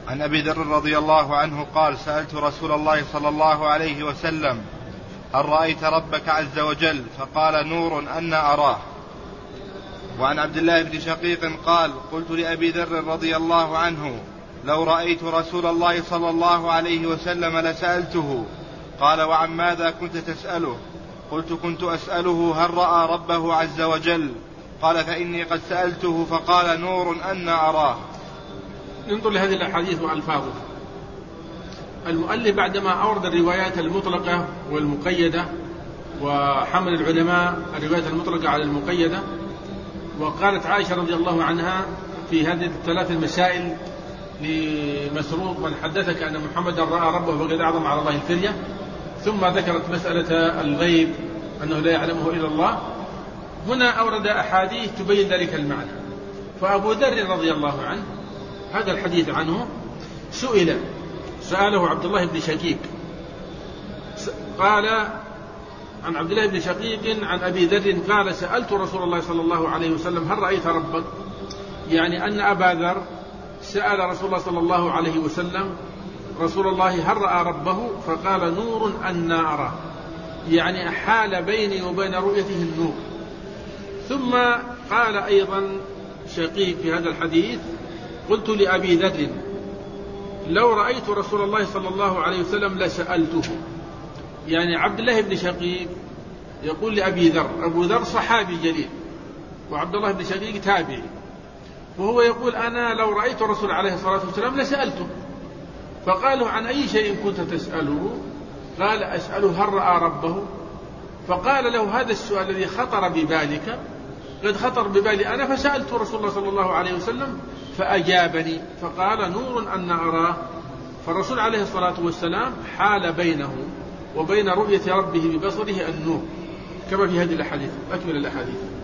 عن أبي ذر رضي الله عنه قال سألت رسول الله صلى الله عليه وسلم هل رأيت ربك عز وجل؟ فقال نور أنا أراه. وعن عبد الله بن شقيق قال قلت لأبي ذر رضي الله عنه لو رأيت رسول الله صلى الله عليه وسلم لسألته. قال وعن ماذا كنت تسأله؟ قلت كنت أسأله هل رأى ربه عز وجل؟ قال فإني قد سألته فقال نور أنا أراه. ننظر لهذه الأحاديث وألفاظها. المؤلف بعدما أورد الروايات المطلقة والمقيدة وحمل العلماء الروايات المطلقة على المقيدة، وقالت عائشة رضي الله عنها في هذه الثلاث المسائل لمسروق من حدثك أن محمدا رأى ربه فقد أعظم على الله الفرية، ثم ذكرت مسألة الغيب أنه لا يعلمه إلا الله. هنا أورد أحاديث تبين ذلك المعنى. فأبو ذر رضي الله عنه هذا الحديث عنه سأله عبد الله بن شقيق، قال عن عبد الله بن شقيق عن أبي ذر قال سألت رسول الله صلى الله عليه وسلم هل رأيت ربك؟ يعني أن أبا ذر سأل رسول الله صلى الله عليه وسلم رسول الله هل رأى ربه؟ فقال نور أنا أراه، يعني حال بيني وبين رؤيته النور. ثم قال أيضا شقيق في هذا الحديث قلت لأبي ذر لو رأيت رسول الله صلى الله عليه وسلم لسألته. يعني عبد الله بن شقيق يقول لأبي ذر، أبو ذر صحابي جليل وعبد الله بن شقيق تابعي، وهو يقول أنا لو رأيت رسول عليه الصلاة والسلام لسألته. فقالوا عن أي شيء كنت تسأله؟ قال أسأله هل رأى ربه؟ فقال له هذا السؤال الذي خطر ببالك قد خطر ببالي أنا، فسألت رسول الله صلى الله عليه وسلم فأجابني فقال نور أن أراه. فالرسول عليه الصلاة والسلام حال بينه وبين رؤية ربه ببصره النور، كما في هذه الأحاديث. أكمل الأحاديث.